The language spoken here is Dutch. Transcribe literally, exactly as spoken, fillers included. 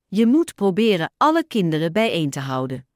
Je moet proberen alle kinderen bijeen te houden.